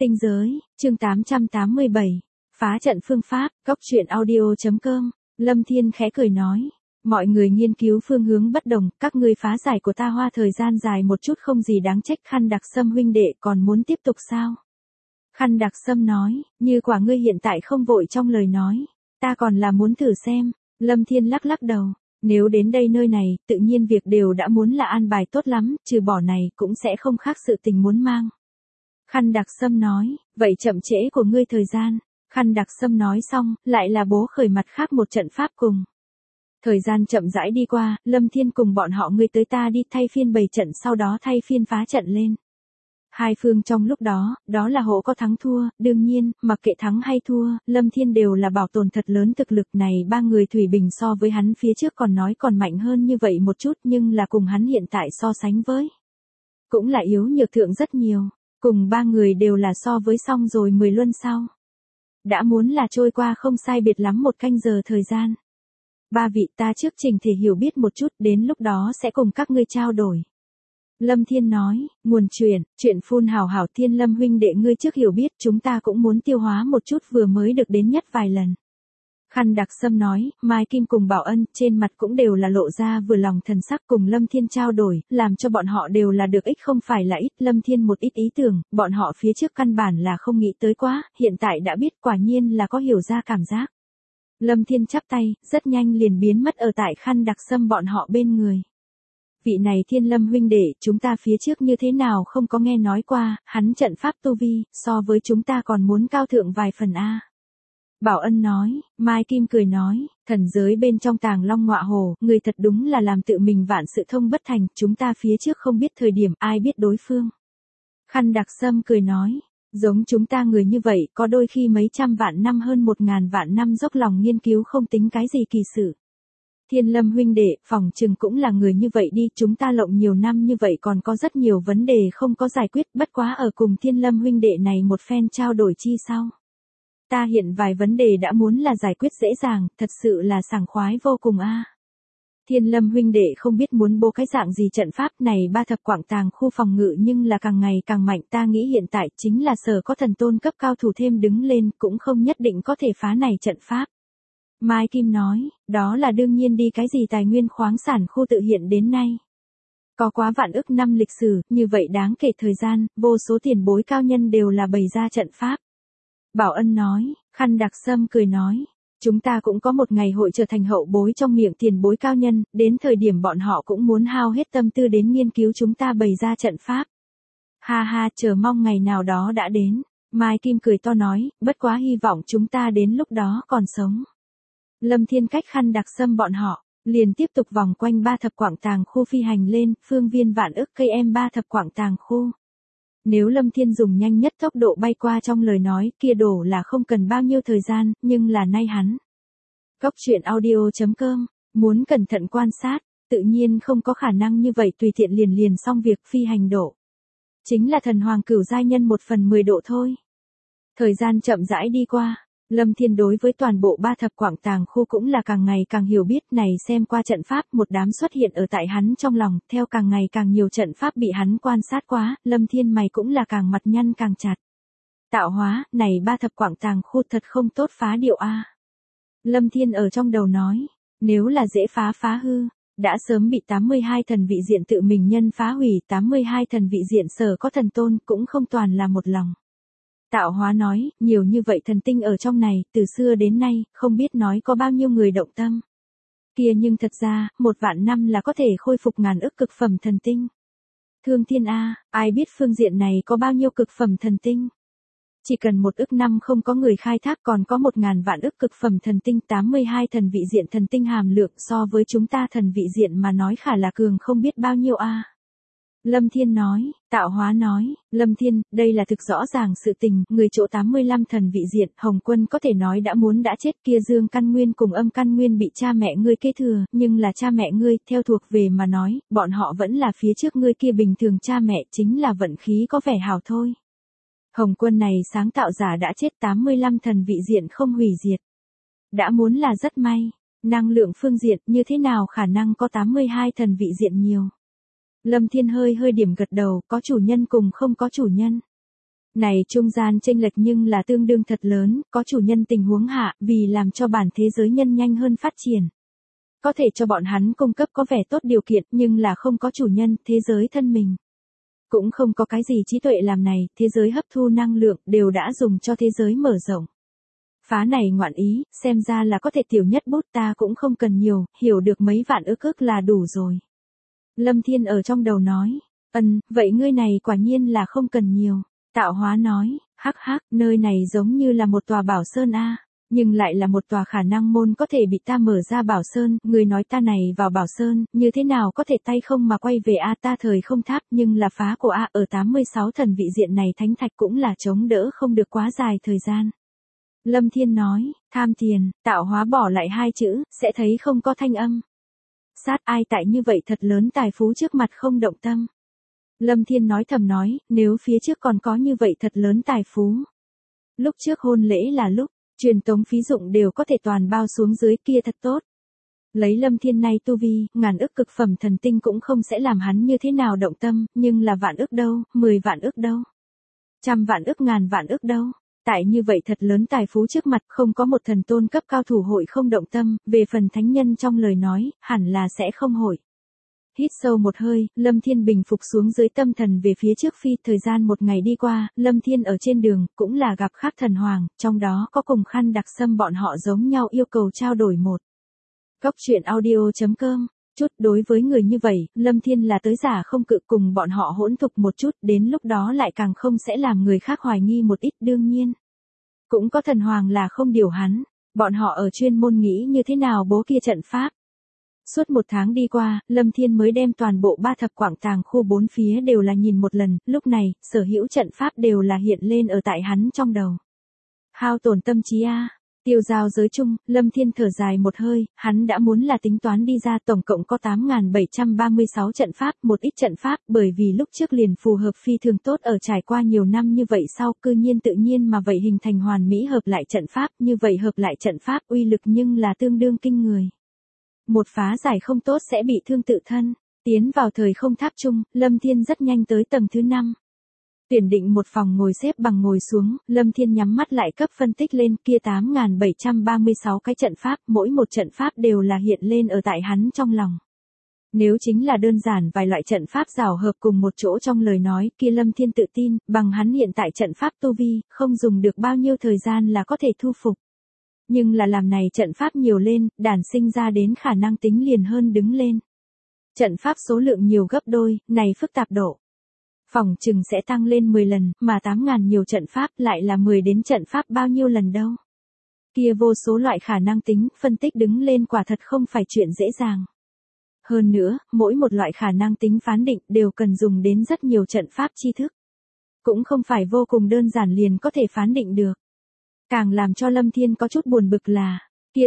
Tinh giới, chương 887. Phá trận phương pháp, góc truyện audio.com. Lâm Thiên khẽ cười nói. Mọi người nghiên cứu phương hướng bất đồng, các ngươi phá giải của ta hoa thời gian dài một chút không gì đáng trách. Khăn Đặc Sâm huynh đệ còn muốn tiếp tục sao? Khăn Đặc Sâm nói, như quả ngươi hiện tại không vội trong lời nói. Ta còn là muốn thử xem. Lâm Thiên lắc lắc đầu. Nếu đến đây nơi này, tự nhiên việc đều đã muốn là an bài tốt lắm, trừ bỏ này cũng sẽ không khác sự tình muốn mang. Khăn Đặc Sâm nói, vậy chậm trễ của ngươi thời gian. Khăn Đặc Sâm nói xong, lại là bố khởi mặt khác một trận pháp cùng. Thời gian chậm rãi đi qua, Lâm Thiên cùng bọn họ ngươi tới ta đi thay phiên bày trận sau đó thay phiên phá trận lên. Hai phương trong lúc đó, đó là hộ có thắng thua, đương nhiên, mặc kệ thắng hay thua, Lâm Thiên đều là bảo tồn thật lớn thực lực này. Ba người Thủy Bình so với hắn phía trước còn nói còn mạnh hơn như vậy một chút nhưng là cùng hắn hiện tại so sánh với. Cũng là yếu nhược thượng rất nhiều. Cùng ba người đều là so với xong rồi 10 luân sau. Đã muốn là trôi qua không sai biệt lắm một canh giờ thời gian. Ba vị ta trước trình thể hiểu biết một chút đến lúc đó sẽ cùng các ngươi trao đổi. Lâm Thiên nói, nguồn chuyện phun hào hào Thiên Lâm huynh đệ ngươi trước hiểu biết chúng ta cũng muốn tiêu hóa một chút vừa mới được đến nhất vài lần. Khăn Đặc Sâm nói, Mai Kim cùng Bảo Ân trên mặt cũng đều là lộ ra vừa lòng thần sắc cùng Lâm Thiên trao đổi, làm cho bọn họ đều là được ích không phải là ít. Lâm Thiên một ít ý tưởng, bọn họ phía trước căn bản là không nghĩ tới quá, hiện tại đã biết quả nhiên là có hiểu ra cảm giác. Lâm Thiên chắp tay, rất nhanh liền biến mất ở tại Khăn Đặc Sâm bọn họ bên người. Vị này Thiên Lâm huynh đệ, chúng ta phía trước như thế nào không có nghe nói qua, hắn trận pháp tu vi, so với chúng ta còn muốn cao thượng vài phần a. Bảo Ân nói, Mai Kim cười nói, thần giới bên trong Tàng Long Ngọa Hồ, người thật đúng là làm tự mình vạn sự thông bất thành, chúng ta phía trước không biết thời điểm, ai biết đối phương. Khăn Đặc Sâm cười nói, giống chúng ta người như vậy, có đôi khi mấy trăm vạn năm hơn 1000 vạn năm dốc lòng nghiên cứu không tính cái gì kỳ sự. Thiên Lâm huynh đệ, phòng trừng cũng là người như vậy đi, chúng ta lộng nhiều năm như vậy còn có rất nhiều vấn đề không có giải quyết, bất quá ở cùng Thiên Lâm huynh đệ này một phen trao đổi chi sau. Ta hiện vài vấn đề đã muốn là giải quyết dễ dàng, thật sự là sảng khoái vô cùng a. Thiên Lâm huynh đệ không biết muốn bố cái dạng gì trận pháp này ba thập quảng tàng khu phòng ngự nhưng là càng ngày càng mạnh ta nghĩ hiện tại chính là sở có thần tôn cấp cao thủ thêm đứng lên cũng không nhất định có thể phá này trận pháp. Mai Kim nói, đó là đương nhiên đi cái gì tài nguyên khoáng sản khu tự hiện đến nay. Có quá vạn ức năm lịch sử, như vậy đáng kể thời gian, vô số tiền bối cao nhân đều là bày ra trận pháp. Bảo Ân nói, Khăn Đặc Sâm cười nói, chúng ta cũng có một ngày hội trở thành hậu bối trong miệng tiền bối cao nhân, đến thời điểm bọn họ cũng muốn hao hết tâm tư đến nghiên cứu chúng ta bày ra trận pháp. Ha ha, chờ mong ngày nào đó đã đến. Mai Kim cười to nói, bất quá hy vọng chúng ta đến lúc đó còn sống. Lâm Thiên cách Khăn Đặc Sâm bọn họ, liền tiếp tục vòng quanh ba thập quảng tàng khu phi hành lên, phương viên vạn ức cây em ba thập quảng tàng khu. Nếu Lâm Thiên dùng nhanh nhất tốc độ bay qua trong lời nói kia đổ là không cần bao nhiêu thời gian, nhưng là nay hắn. Góc truyện audio.com, muốn cẩn thận quan sát, tự nhiên không có khả năng như vậy tùy tiện liền xong việc phi hành độ. Chính là thần hoàng cửu giai nhân 1/10 độ thôi. Thời gian chậm rãi đi qua. Lâm Thiên đối với toàn bộ ba thập quảng tàng khu cũng là càng ngày càng hiểu biết này xem qua trận pháp một đám xuất hiện ở tại hắn trong lòng, theo càng ngày càng nhiều trận pháp bị hắn quan sát quá, Lâm Thiên mày cũng là càng mặt nhăn càng chặt. Tạo hóa, này ba thập quảng tàng khu thật không tốt phá điệu a. Lâm Thiên ở trong đầu nói, nếu là dễ phá hư, đã sớm bị 82 thần vị diện tự mình nhân phá hủy, 82 thần vị diện sở có thần tôn cũng không toàn là một lòng. Tạo hóa nói, nhiều như vậy thần tinh ở trong này, từ xưa đến nay, không biết nói có bao nhiêu người động tâm. Kia nhưng thật ra, 1 vạn năm là có thể khôi phục ngàn ức cực phẩm thần tinh. Thương thiên A, ai biết phương diện này có bao nhiêu cực phẩm thần tinh. Chỉ cần 1 ức năm không có người khai thác còn có 1000 vạn ức cực phẩm thần tinh 82 thần vị diện thần tinh hàm lượng so với chúng ta thần vị diện mà nói khả là cường không biết bao nhiêu A. Lâm Thiên nói, Tạo hóa nói, Lâm Thiên, đây là thực rõ ràng sự tình, người chỗ 85 thần vị diện, Hồng Quân có thể nói đã muốn đã chết kia dương căn nguyên cùng âm căn nguyên bị cha mẹ ngươi kế thừa, nhưng là cha mẹ ngươi, theo thuộc về mà nói, bọn họ vẫn là phía trước ngươi kia bình thường cha mẹ chính là vận khí có vẻ hảo thôi. Hồng Quân này sáng tạo giả đã chết 85 thần vị diện không hủy diệt. Đã muốn là rất may, năng lượng phương diện như thế nào khả năng có 82 thần vị diện nhiều. Lâm Thiên hơi điểm gật đầu, có chủ nhân cùng không có chủ nhân. Này trung gian chênh lệch nhưng là tương đương thật lớn, có chủ nhân tình huống hạ, vì làm cho bản thế giới nhân nhanh hơn phát triển. Có thể cho bọn hắn cung cấp có vẻ tốt điều kiện nhưng là không có chủ nhân, thế giới thân mình. Cũng không có cái gì trí tuệ làm này, thế giới hấp thu năng lượng đều đã dùng cho thế giới mở rộng. Phá này ngoạn ý, xem ra là có thể tiểu nhất bút ta cũng không cần nhiều, hiểu được mấy vạn ức là đủ rồi. Lâm Thiên ở trong đầu nói, vậy ngươi này quả nhiên là không cần nhiều. Tạo hóa nói, hắc hắc, nơi này giống như là một tòa bảo sơn a, nhưng lại là một tòa khả năng môn có thể bị ta mở ra bảo sơn, người nói ta này vào bảo sơn, như thế nào có thể tay không mà quay về a ta thời không tháp, nhưng là phá của a ở 86 thần vị diện này thánh thạch cũng là chống đỡ không được quá dài thời gian. Lâm Thiên nói, tham tiền, tạo hóa bỏ lại hai chữ, sẽ thấy không có thanh âm. Sát ai tại như vậy thật lớn tài phú trước mặt không động tâm. Lâm Thiên nói thầm nói, nếu phía trước còn có như vậy thật lớn tài phú. Lúc trước hôn lễ là lúc, truyền tống phí dụng đều có thể toàn bao xuống dưới kia thật tốt. Lấy Lâm Thiên này tu vi, ngàn ức cực phẩm thần tinh cũng không sẽ làm hắn như thế nào động tâm, nhưng là vạn ức đâu, 10 vạn ức đâu. Trăm vạn ức ngàn vạn ức đâu. Tại như vậy thật lớn tài phú trước mặt không có một thần tôn cấp cao thủ hội không động tâm, về phần thánh nhân trong lời nói, hẳn là sẽ không hội. Hít sâu một hơi, Lâm Thiên bình phục xuống dưới tâm thần về phía trước phi, thời gian một ngày đi qua, Lâm Thiên ở trên đường, cũng là gặp khác thần hoàng, trong đó có cùng khăn đặc sâm bọn họ giống nhau yêu cầu trao đổi một. Góc truyện audio.com, chút đối với người như vậy, Lâm Thiên là tới giả không cự cùng bọn họ hỗn tục một chút, đến lúc đó lại càng không sẽ làm người khác hoài nghi một ít đương nhiên. Cũng có thần hoàng là không điều hắn, bọn họ ở chuyên môn nghĩ như thế nào bố kia trận pháp. Suốt một tháng đi qua, Lâm Thiên mới đem toàn bộ 3 thập quảng tàng khu 4 phía đều là nhìn một lần, lúc này, sở hữu trận pháp đều là hiện lên ở tại hắn trong đầu. Hao tổn tâm trí a. Tiêu giao giới chung, Lâm Thiên thở dài một hơi, hắn đã muốn là tính toán đi ra tổng cộng có 8.736 trận pháp, một ít trận pháp, bởi vì lúc trước liền phù hợp phi thường tốt ở trải qua nhiều năm như vậy sau, cư nhiên tự nhiên mà vậy hình thành hoàn mỹ hợp lại trận pháp, như vậy hợp lại trận pháp uy lực nhưng là tương đương kinh người. Một phá giải không tốt sẽ bị thương tự thân, tiến vào thời không tháp chung, Lâm Thiên rất nhanh tới tầng thứ 5. Tuyển định một phòng ngồi xếp bằng ngồi xuống, Lâm Thiên nhắm mắt lại cấp phân tích lên kia 8.736 cái trận pháp, mỗi một trận pháp đều là hiện lên ở tại hắn trong lòng. Nếu chính là đơn giản vài loại trận pháp rào hợp cùng một chỗ trong lời nói kia Lâm Thiên tự tin, bằng hắn hiện tại trận pháp tu vi, không dùng được bao nhiêu thời gian là có thể thu phục. Nhưng là làm này trận pháp nhiều lên, đản sinh ra đến khả năng tính liền hơn đứng lên. Trận pháp số lượng nhiều gấp đôi, này phức tạp độ. Phòng chừng sẽ tăng lên 10 lần, mà 8.000 nhiều trận pháp lại là 10 đến trận pháp bao nhiêu lần đâu. Kia vô số loại khả năng tính, phân tích đứng lên quả thật không phải chuyện dễ dàng. Hơn nữa, mỗi một loại khả năng tính phán định đều cần dùng đến rất nhiều trận pháp tri thức. Cũng không phải vô cùng đơn giản liền có thể phán định được. Càng làm cho Lâm Thiên có chút buồn bực là, kia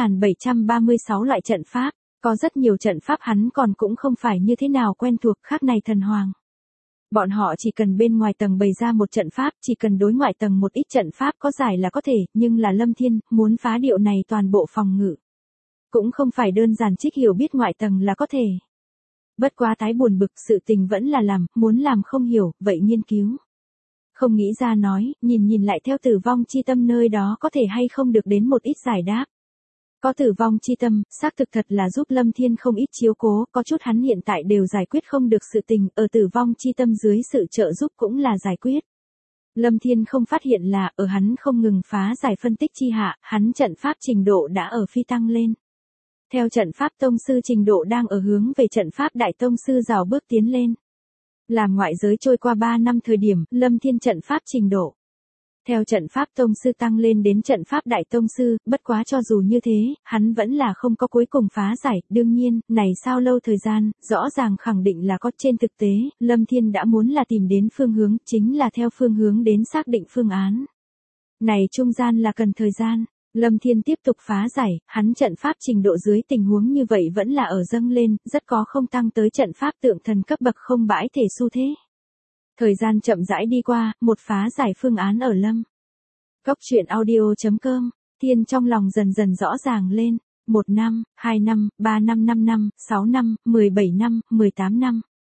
8.736 loại trận pháp, có rất nhiều trận pháp hắn còn cũng không phải như thế nào quen thuộc khác này thần hoàng. Bọn họ chỉ cần bên ngoài tầng bày ra một trận pháp, chỉ cần đối ngoại tầng một ít trận pháp có giải là có thể, nhưng là Lâm Thiên, muốn phá điệu này toàn bộ phòng ngự. Cũng không phải đơn giản trích hiểu biết ngoại tầng là có thể. Bất quá tái buồn bực sự tình vẫn là làm, muốn làm không hiểu, vậy nghiên cứu. Không nghĩ ra nói, nhìn lại theo tử vong chi tâm nơi đó có thể hay không được đến một ít giải đáp. Có tử vong chi tâm, xác thực thật là giúp Lâm Thiên không ít chiếu cố, có chút hắn hiện tại đều giải quyết không được sự tình, ở tử vong chi tâm dưới sự trợ giúp cũng là giải quyết. Lâm Thiên không phát hiện là, ở hắn không ngừng phá giải phân tích chi hạ, hắn trận pháp trình độ đã ở phi tăng lên. Theo trận pháp tông sư trình độ đang ở hướng về trận pháp đại tông sư rào bước tiến lên. Làm ngoại giới trôi qua 3 năm thời điểm, Lâm Thiên trận pháp trình độ. Theo trận pháp tông sư tăng lên đến trận pháp đại tông sư, bất quá cho dù như thế, hắn vẫn là không có cuối cùng phá giải, đương nhiên, này sao lâu thời gian, rõ ràng khẳng định là có trên thực tế, Lâm Thiên đã muốn là tìm đến phương hướng, chính là theo phương hướng đến xác định phương án. Này trung gian là cần thời gian, Lâm Thiên tiếp tục phá giải, hắn trận pháp trình độ dưới tình huống như vậy vẫn là ở dâng lên, rất có không tăng tới trận pháp tượng thần cấp bậc không bãi thể xu thế. Thời gian chậm rãi đi qua, một phá giải phương án ở Lâm. Góc truyện audio.com, Thiên trong lòng dần dần rõ ràng lên, 1 năm, 2 năm, 3 năm, 5 năm, 6 năm, 17 năm, 18 năm.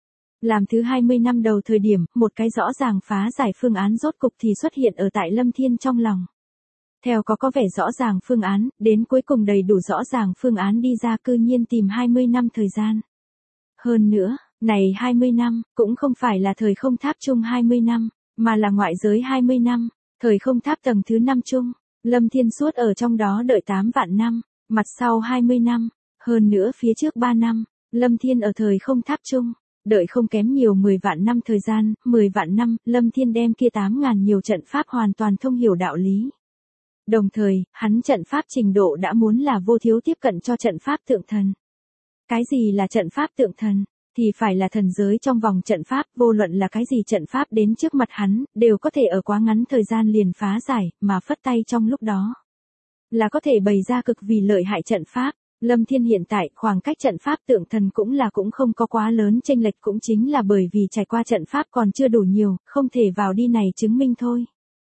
Làm thứ 20 năm đầu thời điểm, một cái rõ ràng phá giải phương án rốt cục thì xuất hiện ở tại Lâm Thiên trong lòng. Theo có vẻ rõ ràng phương án, đến cuối cùng đầy đủ rõ ràng phương án đi ra cư nhiên tìm 20 năm thời gian. Hơn nữa, này 20 năm, cũng không phải là thời không tháp chung 20 năm, mà là ngoại giới 20 năm, thời không tháp tầng thứ 5 chung. Lâm Thiên suốt ở trong đó đợi 8 vạn năm, mặt sau 20 năm, hơn nữa phía trước 3 năm, Lâm Thiên ở thời không tháp chung, đợi không kém nhiều 10 vạn năm thời gian, 10 vạn năm, Lâm Thiên đem kia 8.000 nhiều trận pháp hoàn toàn thông hiểu đạo lý. Đồng thời, hắn trận pháp trình độ đã muốn là vô thiếu tiếp cận cho trận pháp tượng thần. Cái gì là trận pháp tượng thần? Thì phải là thần giới trong vòng trận pháp, vô luận là cái gì trận pháp đến trước mặt hắn, đều có thể ở quá ngắn thời gian liền phá giải, mà phất tay trong lúc đó. Là có thể bày ra cực vì lợi hại trận pháp. Lâm Thiên hiện tại, khoảng cách trận pháp tượng thần cũng không có quá lớn chênh lệch, cũng chính là bởi vì trải qua trận pháp còn chưa đủ nhiều, không thể vào đi này chứng minh thôi.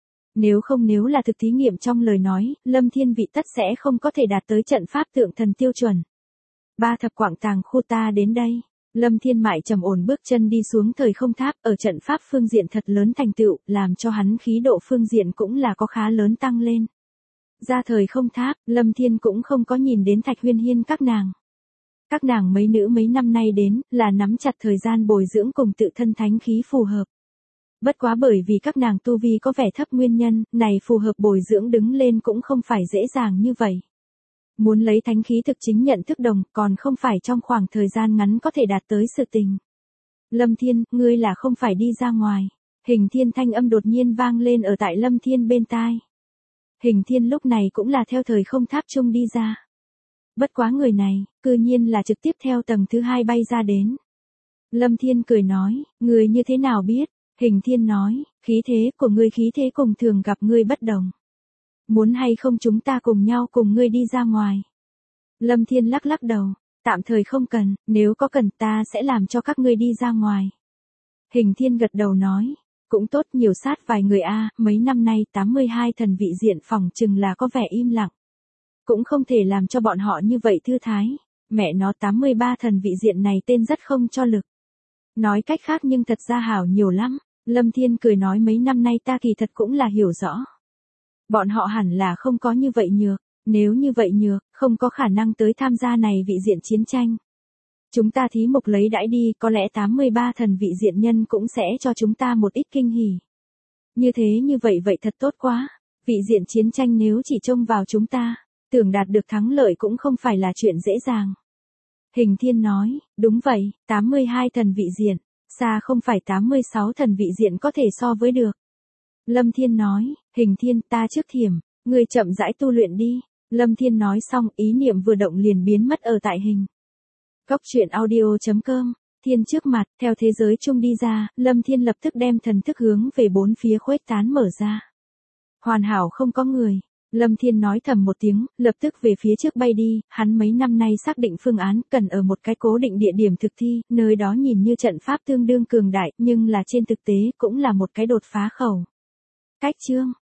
Nếu là thực thí nghiệm trong lời nói, Lâm Thiên vị tất sẽ không có thể đạt tới trận pháp tượng thần tiêu chuẩn. 3 thập quạng tàng khu ta đến đây. Lâm Thiên mại trầm ổn bước chân đi xuống thời không tháp, ở trận pháp phương diện thật lớn thành tựu, làm cho hắn khí độ phương diện cũng là có khá lớn tăng lên. Ra thời không tháp, Lâm Thiên cũng không có nhìn đến Thạch Huyên Hiên các nàng. Các nàng mấy nữ mấy năm nay đến, là nắm chặt thời gian bồi dưỡng cùng tự thân thánh khí phù hợp. Bất quá bởi vì các nàng tu vi có vẻ thấp nguyên nhân, này phù hợp bồi dưỡng đứng lên cũng không phải dễ dàng như vậy. Muốn lấy thánh khí thực chính nhận thức đồng, còn không phải trong khoảng thời gian ngắn có thể đạt tới sự tình. Lâm Thiên, ngươi là không phải đi ra ngoài. Hình Thiên thanh âm đột nhiên vang lên ở tại Lâm Thiên bên tai. Hình Thiên lúc này cũng là theo thời không tháp chung đi ra. Bất quá người này, cư nhiên là trực tiếp theo tầng thứ 2 bay ra đến. Lâm Thiên cười nói, người như thế nào biết? Hình Thiên nói, khí thế của ngươi khí thế cùng thường gặp ngươi bất đồng. Muốn hay không chúng ta cùng nhau cùng ngươi đi ra ngoài? Lâm Thiên lắc lắc đầu, tạm thời không cần, nếu có cần ta sẽ làm cho các ngươi đi ra ngoài. Hình Thiên gật đầu nói, cũng tốt, nhiều sát vài người a, mấy năm nay 82 thần vị diện phòng chừng là có vẻ im lặng. Cũng không thể làm cho bọn họ như vậy thư thái, mẹ nó 83 thần vị diện này tên rất không cho lực. Nói cách khác nhưng thật ra hảo nhiều lắm, Lâm Thiên cười nói mấy năm nay ta kỳ thật cũng là hiểu rõ. Bọn họ hẳn là không có như vậy nhược, nếu như vậy nhược, không có khả năng tới tham gia này vị diện chiến tranh. Chúng ta thí mục lấy đãi đi, có lẽ 83 thần vị diện nhân cũng sẽ cho chúng ta một ít kinh hỉ. Như thế như vậy thật tốt quá, vị diện chiến tranh nếu chỉ trông vào chúng ta, tưởng đạt được thắng lợi cũng không phải là chuyện dễ dàng. Hình Thiên nói, đúng vậy, 82 thần vị diện, xa không phải 86 thần vị diện có thể so với được. Lâm Thiên nói, Hình Thiên ta trước thiểm, người chậm rãi tu luyện đi. Lâm Thiên nói xong ý niệm vừa động liền biến mất ở tại hình. Góc truyện audio.com, Thiên trước mặt, theo thế giới chung đi ra, Lâm Thiên lập tức đem thần thức hướng về bốn phía khuếch tán mở ra. Hoàn hảo không có người. Lâm Thiên nói thầm một tiếng, lập tức về phía trước bay đi, hắn mấy năm nay xác định phương án cần ở một cái cố định địa điểm thực thi, nơi đó nhìn như trận pháp tương đương cường đại, nhưng là trên thực tế cũng là một cái đột phá khẩu. Cách chương